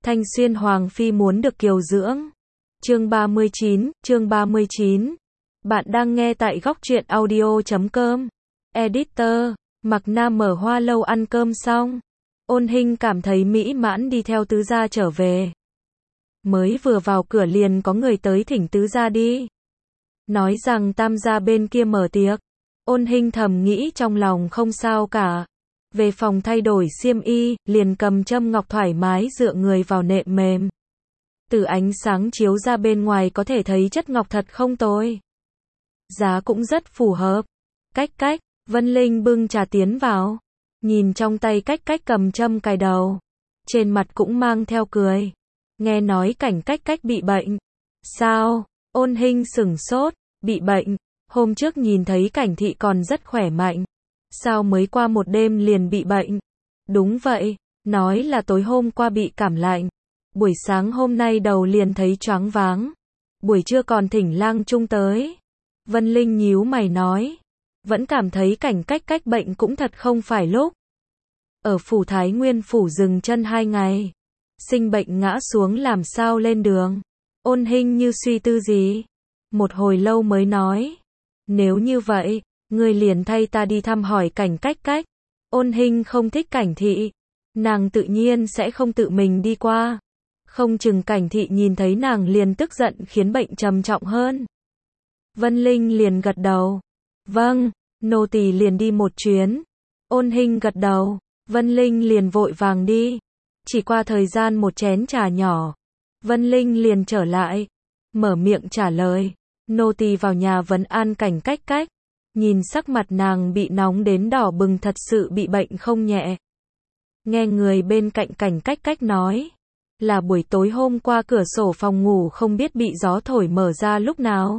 Thanh Xuyên Hoàng Phi muốn được kiều dưỡng. Chương 39. Bạn đang nghe tại góc truyện audio.com. Editor, Mặc Nam mở Hoa Lâu ăn cơm xong. Ôn Hinh cảm thấy mỹ mãn đi theo tứ gia trở về. Mới vừa vào cửa liền có người tới thỉnh tứ gia đi. Nói rằng tam gia bên kia mở tiệc. Ôn Hinh thầm nghĩ trong lòng không sao cả. Về phòng thay đổi xiêm y, liền cầm châm ngọc thoải mái dựa người vào nệm mềm. Từ ánh sáng chiếu ra bên ngoài có thể thấy chất ngọc thật không tồi. Giá cũng rất phù hợp. Cách, Vân Linh bưng trà tiến vào. Nhìn trong tay cách cầm châm cài đầu. Trên mặt cũng mang theo cười. Nghe nói cách bị bệnh. Sao? Ôn Hinh sửng sốt, bị bệnh. Hôm trước nhìn thấy Cảnh Thị còn rất khỏe mạnh. Sao mới qua một đêm liền bị bệnh? Đúng vậy, nói là tối hôm qua bị cảm lạnh. Buổi sáng hôm nay đầu liền thấy choáng váng. Buổi trưa còn thỉnh lang trung tới. Vân Linh nhíu mày nói. Vẫn cảm thấy cách bệnh cũng thật không phải lúc. Ở phủ Thái Nguyên phủ dừng chân 2 ngày. Sinh bệnh ngã xuống làm sao lên đường. Ôn Hinh như suy tư gì. Một hồi lâu mới nói. Nếu như vậy, ngươi liền thay ta đi thăm hỏi cách. Ôn Hinh không thích Cảnh Thị. Nàng tự nhiên sẽ không tự mình đi qua. Không chừng Cảnh Thị nhìn thấy nàng liền tức giận khiến bệnh trầm trọng hơn. Vân Linh liền gật đầu. Vâng, nô tỳ liền đi một chuyến. Ôn Hinh gật đầu. Vân Linh liền vội vàng đi. Chỉ qua thời gian một chén trà nhỏ. Vân Linh liền trở lại. Mở miệng trả lời. Nô tỳ vào nhà vấn an cách. Nhìn sắc mặt nàng bị nóng đến đỏ bừng thật sự bị bệnh không nhẹ. Nghe người bên cạnh cách nói. Là buổi tối hôm qua cửa sổ phòng ngủ không biết bị gió thổi mở ra lúc nào.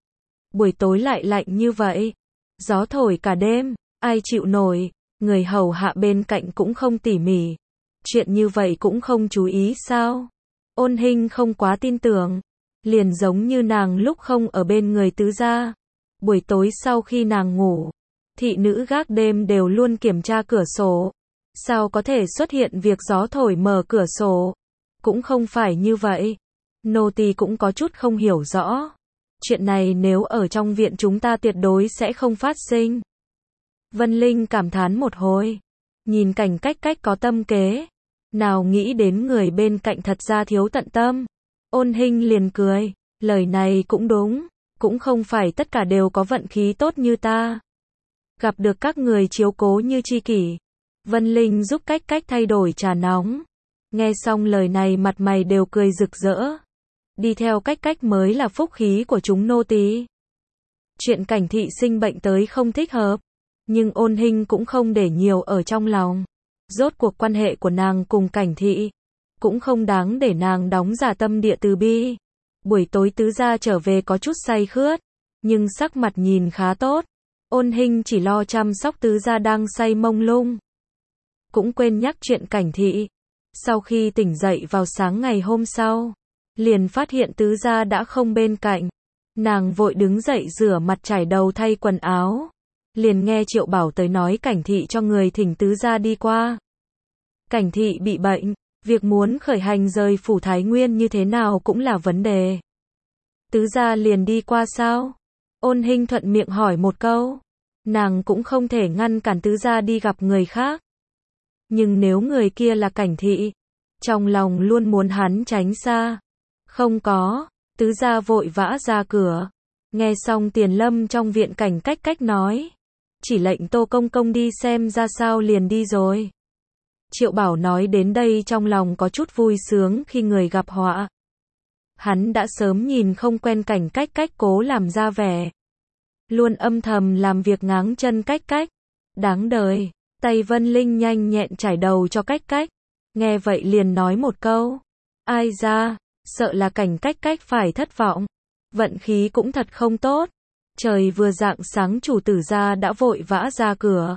Buổi tối lại lạnh như vậy. Gió thổi cả đêm, ai chịu nổi, người hầu hạ bên cạnh cũng không tỉ mỉ. Chuyện như vậy cũng không chú ý sao? Ôn Hinh không quá tin tưởng. Liền giống như nàng lúc không ở bên người tứ gia. Buổi tối sau khi nàng ngủ, thị nữ gác đêm đều luôn kiểm tra cửa sổ. Sao có thể xuất hiện việc gió thổi mở cửa sổ? Cũng không phải như vậy. Nô tỳ cũng có chút không hiểu rõ. Chuyện này nếu ở trong viện chúng ta tuyệt đối sẽ không phát sinh. Vân Linh cảm thán một hồi. Nhìn cách có tâm kế. Nào nghĩ đến người bên cạnh thật ra thiếu tận tâm. Ôn Hinh liền cười. Lời này cũng đúng. Cũng không phải tất cả đều có vận khí tốt như ta. Gặp được các người chiếu cố như tri kỷ. Vân Linh giúp cách thay đổi trà nóng. Nghe xong lời này mặt mày đều cười rực rỡ. Đi theo cách mới là phúc khí của chúng nô tỳ. Chuyện Cảnh Thị sinh bệnh tới không thích hợp. Nhưng Ôn Hinh cũng không để nhiều ở trong lòng. Rốt cuộc quan hệ của nàng cùng Cảnh Thị. Cũng không đáng để nàng đóng giả tâm địa từ bi. Buổi tối tứ gia trở về có chút say khướt. Nhưng sắc mặt nhìn khá tốt. Ôn Hinh chỉ lo chăm sóc tứ gia đang say mông lung. Cũng quên nhắc chuyện Cảnh Thị. Sau khi tỉnh dậy vào sáng ngày hôm sau. Liền phát hiện tứ gia đã không bên cạnh. Nàng vội đứng dậy rửa mặt trải đầu thay quần áo. Liền nghe Triệu Bảo tới nói Cảnh Thị cho người thỉnh tứ gia đi qua. Cảnh Thị bị bệnh. Việc muốn khởi hành rời phủ Thái Nguyên như thế nào cũng là vấn đề. Tứ gia liền đi qua sao? Ôn Hinh thuận miệng hỏi một câu. Nàng cũng không thể ngăn cản tứ gia đi gặp người khác. Nhưng nếu người kia là Cảnh Thị, trong lòng luôn muốn hắn tránh xa. Không có, tứ gia vội vã ra cửa. Nghe xong Tiền Lâm trong viện cách nói. Chỉ lệnh Tô Công Công đi xem ra sao liền đi rồi. Triệu Bảo nói đến đây trong lòng có chút vui sướng khi người gặp họa. Hắn đã sớm nhìn không quen cách cố làm ra vẻ. Luôn âm thầm làm việc ngáng chân cách. Đáng đời, tay Vân Linh nhanh nhẹn trải đầu cho cách. Nghe vậy liền nói một câu. Ai ra, sợ là cách phải thất vọng. Vận khí cũng thật không tốt. Trời vừa rạng sáng chủ tử gia đã vội vã ra cửa.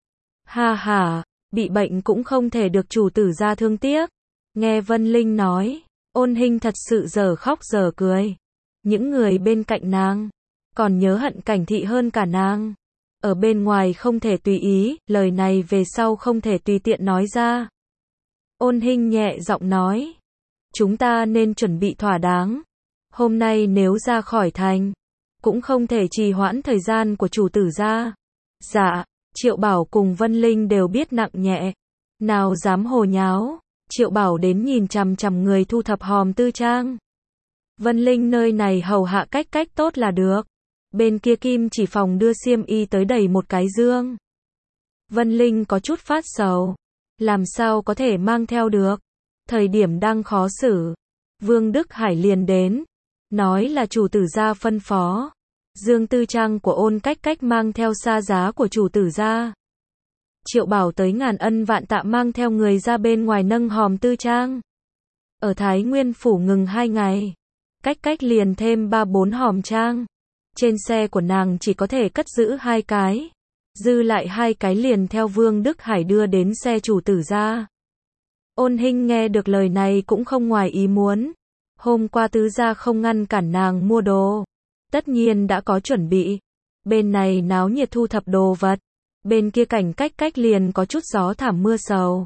Ha ha. Bị bệnh cũng không thể được chủ tử gia thương tiếc. Nghe Vân Linh nói, Ôn Hinh thật sự giờ khóc giờ cười. Những người bên cạnh nàng còn nhớ hận Cảnh Thị hơn cả nàng. Ở bên ngoài không thể tùy ý, lời này về sau không thể tùy tiện nói ra. Ôn Hinh nhẹ giọng nói, chúng ta nên chuẩn bị thỏa đáng. Hôm nay nếu ra khỏi thành, cũng không thể trì hoãn thời gian của chủ tử gia. Dạ, Triệu Bảo cùng Vân Linh đều biết nặng nhẹ, nào dám hồ nháo. Triệu Bảo đến nhìn chằm chằm người thu thập hòm tư trang. Vân Linh nơi này hầu hạ cách cách tốt là được. Bên kia Kim Chỉ Phòng đưa xiêm y tới đầy một cái dương. Vân Linh có chút phát sầu, làm sao có thể mang theo được. Thời điểm đang khó xử, Vương Đức Hải liền đến, nói là chủ tử gia phân phó, dương tư trang của Ôn Cách Cách mang theo xa giá của chủ tử gia. Triệu Bảo tới ngàn ân vạn tạ mang theo người ra bên ngoài nâng hòm tư trang. Ở Thái Nguyên phủ ngừng 2 ngày, Cách Cách liền thêm 3-4 hòm trang. Trên xe của nàng chỉ có thể cất giữ 2 cái, dư lại 2 cái liền theo Vương Đức Hải đưa đến xe chủ tử gia. Ôn Hinh nghe được lời này cũng không ngoài ý muốn. Hôm qua tứ gia không ngăn cản nàng mua đồ, tất nhiên đã có chuẩn bị. Bên này náo nhiệt thu thập đồ vật, bên kia cảnh Cách Cách liền có chút gió thảm mưa sầu.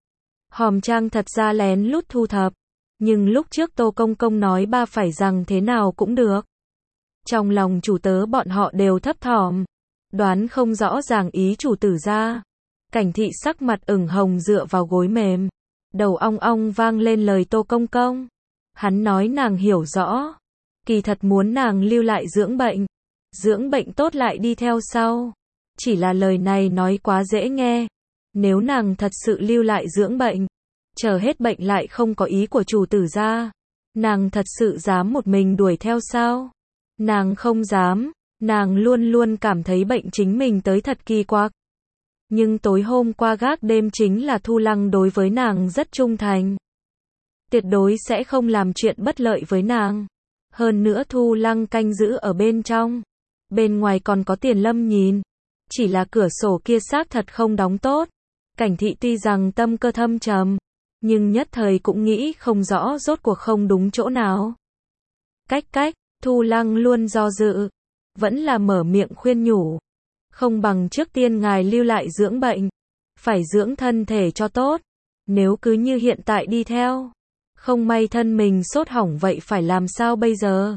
Hòm trang thật ra lén lút thu thập, nhưng lúc trước Tô Công Công nói ba phải rằng thế nào cũng được. Trong lòng chủ tớ bọn họ đều thấp thỏm, đoán không rõ ràng ý chủ tử gia. Cảnh Thị sắc mặt ửng hồng dựa vào gối mềm, đầu ong ong vang lên lời Tô Công Công. Hắn nói nàng hiểu rõ, kỳ thật muốn nàng lưu lại dưỡng bệnh tốt lại đi theo sau. Chỉ là lời này nói quá dễ nghe, nếu nàng thật sự lưu lại dưỡng bệnh, chờ hết bệnh lại không có ý của chủ tử gia, nàng thật sự dám một mình đuổi theo sao? Nàng không dám, nàng luôn luôn cảm thấy bệnh chính mình tới thật kỳ quặc. Nhưng tối hôm qua gác đêm chính là Thu Lăng đối với nàng rất trung thành, tuyệt đối sẽ không làm chuyện bất lợi với nàng. Hơn nữa Thu Lăng canh giữ ở bên trong, bên ngoài còn có Tiền Lâm nhìn. Chỉ là cửa sổ kia xác thật không đóng tốt. Cảnh Thị tuy rằng tâm cơ thâm trầm, nhưng nhất thời cũng nghĩ không rõ rốt cuộc không đúng chỗ nào. Cách Cách, Thu Lăng luôn do dự, vẫn là mở miệng khuyên nhủ. Không bằng trước tiên ngài lưu lại dưỡng bệnh, phải dưỡng thân thể cho tốt. Nếu cứ như hiện tại đi theo, không may thân mình sốt hỏng vậy phải làm sao bây giờ?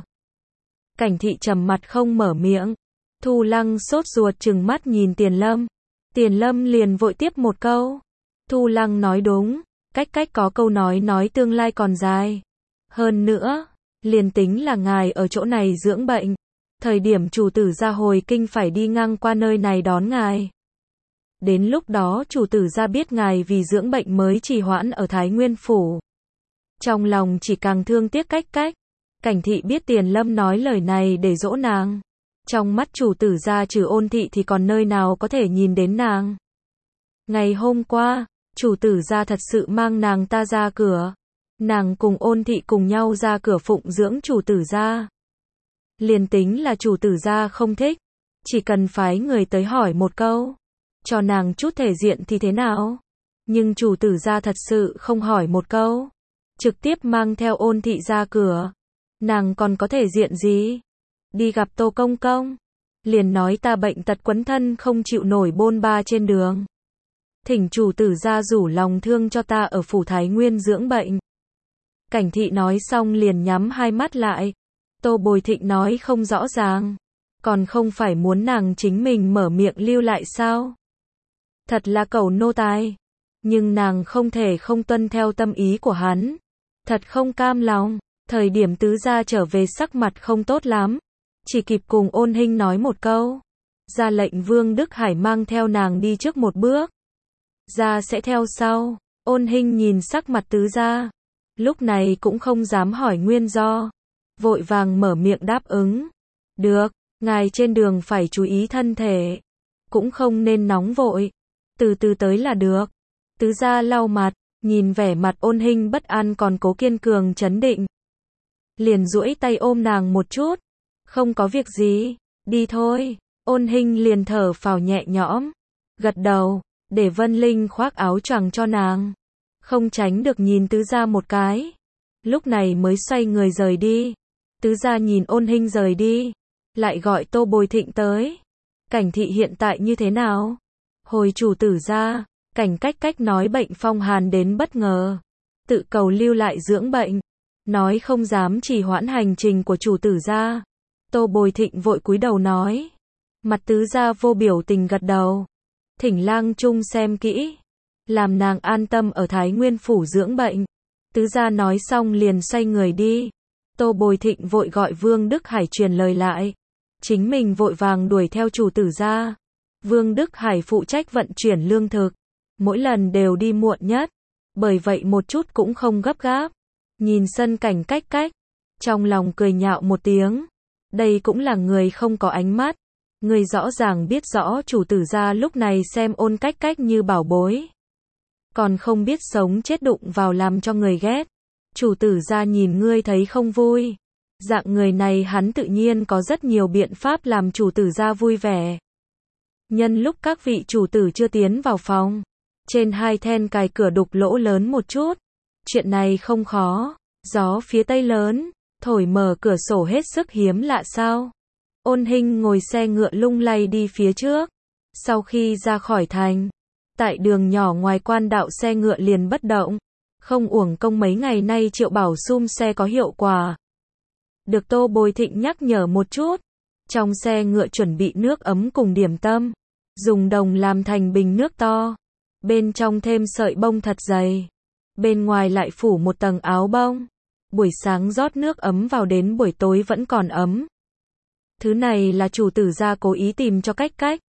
Cảnh Thị trầm mặt không mở miệng. Thu Lăng sốt ruột trừng mắt nhìn Tiền Lâm. Tiền Lâm liền vội tiếp một câu. Thu Lăng nói đúng, Cách Cách có câu nói tương lai còn dài. Hơn nữa, liền tính là ngài ở chỗ này dưỡng bệnh, thời điểm chủ tử gia hồi kinh phải đi ngang qua nơi này đón ngài. Đến lúc đó chủ tử gia biết ngài vì dưỡng bệnh mới trì hoãn ở Thái Nguyên phủ, trong lòng chỉ càng thương tiếc Cách Cách. Cảnh Thị biết Tiền Lâm nói lời này để dỗ nàng. Trong mắt chủ tử gia trừ Ôn thị thì còn nơi nào có thể nhìn đến nàng. Ngày hôm qua, chủ tử gia thật sự mang nàng ta ra cửa. Nàng cùng Ôn thị cùng nhau ra cửa phụng dưỡng chủ tử gia. Liền tính là chủ tử gia không thích, chỉ cần phái người tới hỏi một câu, cho nàng chút thể diện thì thế nào? Nhưng chủ tử gia thật sự không hỏi một câu, trực tiếp mang theo Ôn thị ra cửa. Nàng còn có thể diện gì? Đi gặp Tô Công Công, liền nói ta bệnh tật quấn thân không chịu nổi bôn ba trên đường. Thỉnh chủ tử gia rủ lòng thương cho ta ở phủ Thái Nguyên dưỡng bệnh. Cảnh Thị nói xong liền nhắm hai mắt lại. Tô Bồi Thịnh nói không rõ ràng, còn không phải muốn nàng chính mình mở miệng lưu lại sao? Thật là cẩu nô tài, nhưng nàng không thể không tuân theo tâm ý của hắn. Thật không cam lòng. Thời điểm tứ gia trở về sắc mặt không tốt lắm, chỉ kịp cùng Ôn Hinh nói một câu, ra lệnh Vương Đức Hải mang theo nàng đi trước một bước, gia sẽ theo sau. Ôn Hinh nhìn sắc mặt tứ gia, lúc này cũng không dám hỏi nguyên do, vội vàng mở miệng đáp ứng. Được, ngài trên đường phải chú ý thân thể, cũng không nên nóng vội, từ từ tới là được. Tứ gia lau mặt, nhìn vẻ mặt Ôn Hinh bất an còn cố kiên cường trấn định, liền duỗi tay ôm nàng một chút. Không có việc gì, đi thôi. Ôn Hinh liền thở phào nhẹ nhõm, gật đầu, để Vân Linh khoác áo choàng cho nàng. Không tránh được nhìn tứ gia một cái, lúc này mới xoay người rời đi. Tứ gia nhìn Ôn Hinh rời đi, lại gọi Tô Bồi Thịnh tới. Cảnh Thị hiện tại như thế nào? Hồi chủ tử gia, Cảnh Cách Cách nói bệnh phong hàn đến bất ngờ, tự cầu lưu lại dưỡng bệnh, nói không dám trì hoãn hành trình của chủ tử gia. Tô Bồi Thịnh vội cúi đầu nói. Mặt tứ gia vô biểu tình gật đầu. Thỉnh lang trung xem kỹ, làm nàng an tâm ở Thái Nguyên phủ dưỡng bệnh. Tứ gia nói xong liền xoay người đi. Tô Bồi Thịnh vội gọi Vương Đức Hải truyền lời lại. Chính mình vội vàng đuổi theo chủ tử gia. Vương Đức Hải phụ trách vận chuyển lương thực. Mỗi lần đều đi muộn nhất. Bởi vậy một chút cũng không gấp gáp. Nhìn sân cảnh cách cách. Trong lòng cười nhạo một tiếng. Đây cũng là người không có ánh mắt. Người rõ ràng biết rõ chủ tử gia lúc này xem Ôn Cách Cách như bảo bối. Còn không biết sống chết đụng vào làm cho người ghét. Chủ tử gia nhìn ngươi thấy không vui. Dạng người này hắn tự nhiên có rất nhiều biện pháp làm chủ tử gia vui vẻ. Nhân lúc các vị chủ tử chưa tiến vào phòng, trên hai then cài cửa đục lỗ lớn một chút. Chuyện này không khó. Gió phía tây lớn, thổi mở cửa sổ hết sức hiếm lạ sao. Ôn Hinh ngồi xe ngựa lung lay đi phía trước. Sau khi ra khỏi thành, tại đường nhỏ ngoài quan đạo xe ngựa liền bất động. Không uổng công mấy ngày nay Triệu Bảo Xum xe có hiệu quả. Được Tô Bồi Thịnh nhắc nhở một chút. Trong xe ngựa chuẩn bị nước ấm cùng điểm tâm. Dùng đồng làm thành bình nước to. Bên trong thêm sợi bông thật dày. Bên ngoài lại phủ một tầng áo bông. Buổi sáng rót nước ấm vào đến buổi tối vẫn còn ấm. Thứ này là chủ tử gia cố ý tìm cho Cách Cách.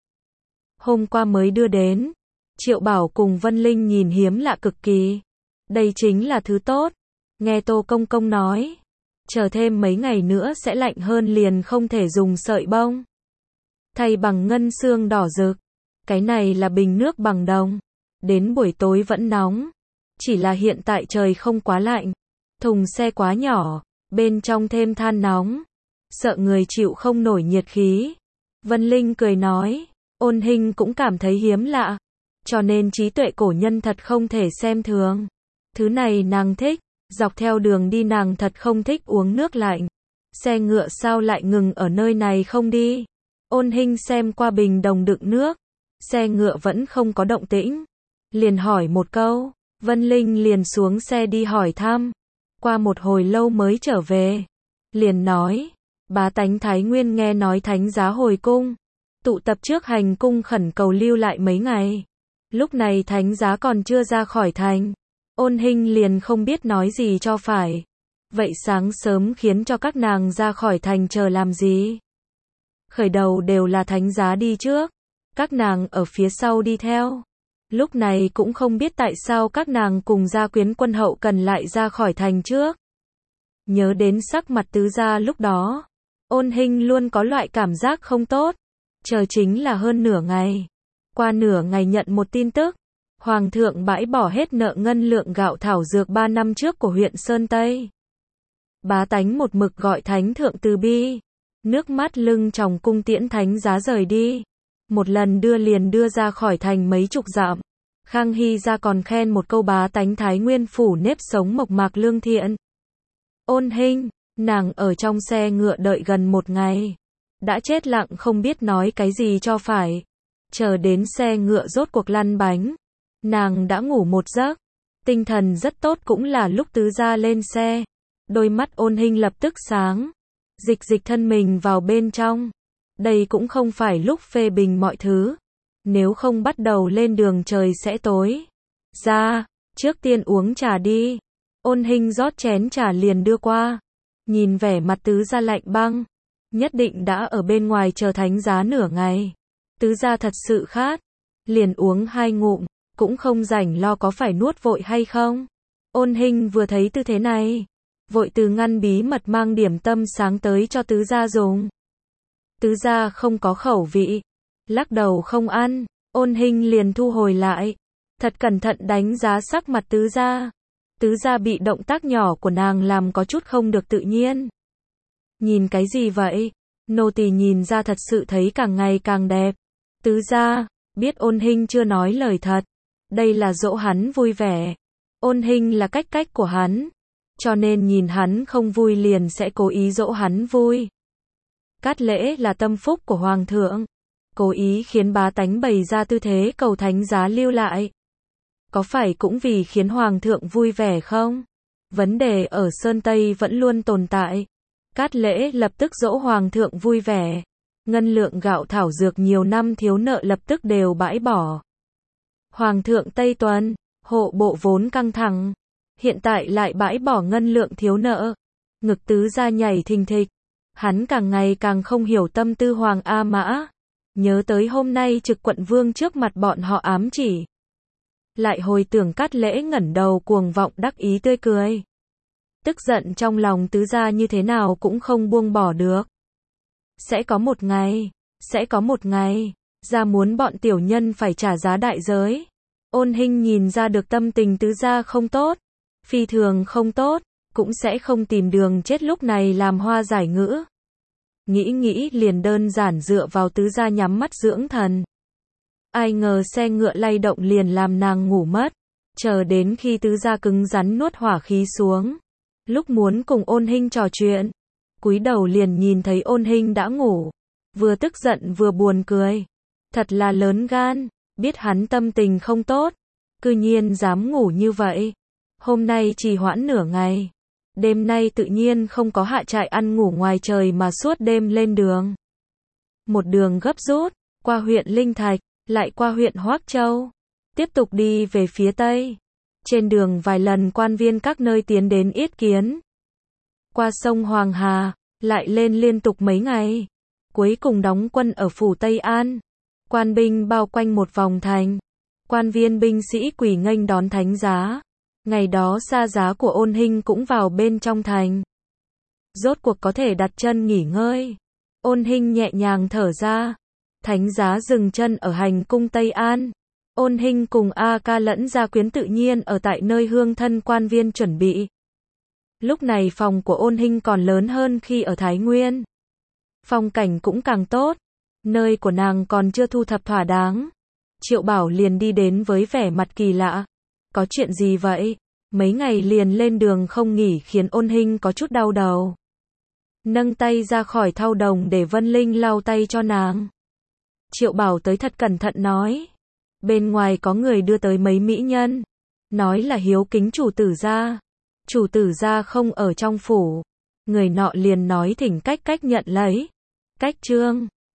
Hôm qua mới đưa đến. Triệu Bảo cùng Vân Linh nhìn hiếm lạ cực kỳ. Đây chính là thứ tốt. Nghe Tô Công Công nói. Chờ thêm mấy ngày nữa sẽ lạnh hơn liền không thể dùng sợi bông. Thay bằng ngân xương đỏ rực. Cái này là bình nước bằng đồng. Đến buổi tối vẫn nóng. Chỉ là hiện tại trời không quá lạnh. Thùng xe quá nhỏ. Bên trong thêm than nóng. Sợ người chịu không nổi nhiệt khí. Vân Linh cười nói. Ôn Hinh cũng cảm thấy hiếm lạ. Cho nên trí tuệ cổ nhân thật không thể xem thường. Thứ này nàng thích. Dọc theo đường đi nàng thật không thích uống nước lạnh. Xe ngựa sao lại ngừng ở nơi này không đi. Ôn Hinh xem qua bình đồng đựng nước. Xe ngựa vẫn không có động tĩnh. Liền hỏi một câu. Vân Linh liền xuống xe đi hỏi thăm. Qua một hồi lâu mới trở về. Liền nói. Bá tánh Thái Nguyên nghe nói thánh giá hồi cung. Tụ tập trước hành cung khẩn cầu lưu lại mấy ngày. Lúc này thánh giá còn chưa ra khỏi thành. Ôn Hinh liền không biết nói gì cho phải. Vậy sáng sớm khiến cho các nàng ra khỏi thành chờ làm gì? Khởi đầu đều là thánh giá đi trước. Các nàng ở phía sau đi theo. Lúc này cũng không biết tại sao các nàng cùng gia quyến quân hậu cần lại ra khỏi thành trước. Nhớ đến sắc mặt tứ gia lúc đó. Ôn Hinh luôn có loại cảm giác không tốt. Chờ chính là hơn nửa ngày. Qua nửa ngày nhận một tin tức. Hoàng thượng bãi bỏ hết nợ ngân lượng gạo thảo dược 3 năm trước của huyện Sơn Tây. Bá tánh một mực gọi thánh thượng từ bi. Nước mắt lưng tròng cung tiễn thánh giá rời đi. Một lần đưa liền đưa ra khỏi thành mấy chục dặm. Khang Hy ra còn khen một câu bá tánh Thái Nguyên phủ nếp sống mộc mạc lương thiện. Ôn Hinh, nàng ở trong xe ngựa đợi gần một ngày. Đã chết lặng không biết nói cái gì cho phải. Chờ đến xe ngựa rốt cuộc lăn bánh. Nàng đã ngủ một giấc. Tinh thần rất tốt cũng là lúc tứ gia lên xe. Đôi mắt Ôn Hinh lập tức sáng. Dịch thân mình vào bên trong. Đây cũng không phải lúc phê bình mọi thứ. Nếu không bắt đầu lên đường trời sẽ tối. Ra, trước tiên uống trà đi. Ôn Hinh rót chén trà liền đưa qua. Nhìn vẻ mặt tứ gia lạnh băng. Nhất định đã ở bên ngoài chờ thánh giá nửa ngày. Tứ gia thật sự khát. Liền uống 2 ngụm. Cũng không rảnh lo có phải nuốt vội hay không. Ôn Hinh vừa thấy tư thế này. Vội từ ngăn bí mật mang điểm tâm sáng tới cho tứ gia dùng. Tứ gia không có khẩu vị. Lắc đầu không ăn. Ôn Hinh liền thu hồi lại. Thật cẩn thận đánh giá sắc mặt tứ gia. Tứ gia bị động tác nhỏ của nàng làm có chút không được tự nhiên. Nhìn cái gì vậy? Nô tỳ nhìn ra thật sự thấy càng ngày càng đẹp. Tứ gia, biết Ôn Hinh chưa nói lời thật. Đây là dỗ hắn vui vẻ. Ôn Hinh là cách của hắn. Cho nên nhìn hắn không vui liền sẽ cố ý dỗ hắn vui. Cát lễ là tâm phúc của Hoàng thượng. Cố ý khiến bá tánh bày ra tư thế cầu thánh giá lưu lại. Có phải cũng vì khiến Hoàng thượng vui vẻ không? Vấn đề ở Sơn Tây vẫn luôn tồn tại. Cát Lễ lập tức dỗ Hoàng thượng vui vẻ. Ngân lượng gạo thảo dược nhiều năm thiếu nợ lập tức đều bãi bỏ. Hoàng thượng Tây Tuần, hộ bộ vốn căng thẳng. Hiện tại lại bãi bỏ ngân lượng thiếu nợ. Ngực tứ gia nhảy thình thịch. Hắn càng ngày càng không hiểu tâm tư Hoàng A Mã. Nhớ tới hôm nay Trực quận vương trước mặt bọn họ ám chỉ. Lại hồi tưởng Cát Lễ ngẩng đầu cuồng vọng đắc ý tươi cười. Tức giận trong lòng tứ gia như thế nào cũng không buông bỏ được. Sẽ có một ngày, gia muốn bọn tiểu nhân phải trả giá đại giới. Ôn Hinh nhìn ra được tâm tình tứ gia không tốt, phi thường không tốt, cũng sẽ không tìm đường chết lúc này làm hoa giải ngữ. Nghĩ liền đơn giản dựa vào tứ gia nhắm mắt dưỡng thần. Ai ngờ xe ngựa lay động liền làm nàng ngủ mất, chờ đến khi tứ gia cứng rắn nuốt hỏa khí xuống. Lúc muốn cùng Ôn Hinh trò chuyện, cúi đầu liền nhìn thấy Ôn Hinh đã ngủ, vừa tức giận vừa buồn cười. Thật là lớn gan, biết hắn tâm tình không tốt, cư nhiên dám ngủ như vậy. Hôm nay trì hoãn nửa ngày, đêm nay tự nhiên không có hạ trại ăn ngủ ngoài trời mà suốt đêm lên đường. Một đường gấp rút, qua huyện Linh Thạch, lại qua huyện Hoắc Châu, tiếp tục đi về phía Tây. Trên đường vài lần quan viên các nơi tiến đến yết kiến. Qua sông Hoàng Hà, lại lên liên tục mấy ngày. Cuối cùng đóng quân ở phủ Tây An. Quan binh bao quanh một vòng thành. Quan viên binh sĩ quỳ nghênh đón thánh giá. Ngày đó xa giá của Ôn Hinh cũng vào bên trong thành. Rốt cuộc có thể đặt chân nghỉ ngơi. Ôn Hinh nhẹ nhàng thở ra. Thánh giá dừng chân ở hành cung Tây An. Ôn Hinh cùng A Ca lẫn gia quyến tự nhiên ở tại nơi hương thân quan viên chuẩn bị. Lúc này phòng của Ôn Hinh còn lớn hơn khi ở Thái Nguyên. Phong cảnh cũng càng tốt. Nơi của nàng còn chưa thu thập thỏa đáng. Triệu Bảo liền đi đến với vẻ mặt kỳ lạ. Có chuyện gì vậy? Mấy ngày liền lên đường không nghỉ khiến Ôn Hinh có chút đau đầu. Nâng tay ra khỏi thau đồng để Vân Linh lau tay cho nàng. Triệu Bảo tới thật cẩn thận nói. Bên ngoài có người đưa tới mấy mỹ nhân. Nói là hiếu kính chủ tử gia. Chủ tử gia không ở trong phủ. Người nọ liền nói thỉnh cách nhận lấy. Cách trương.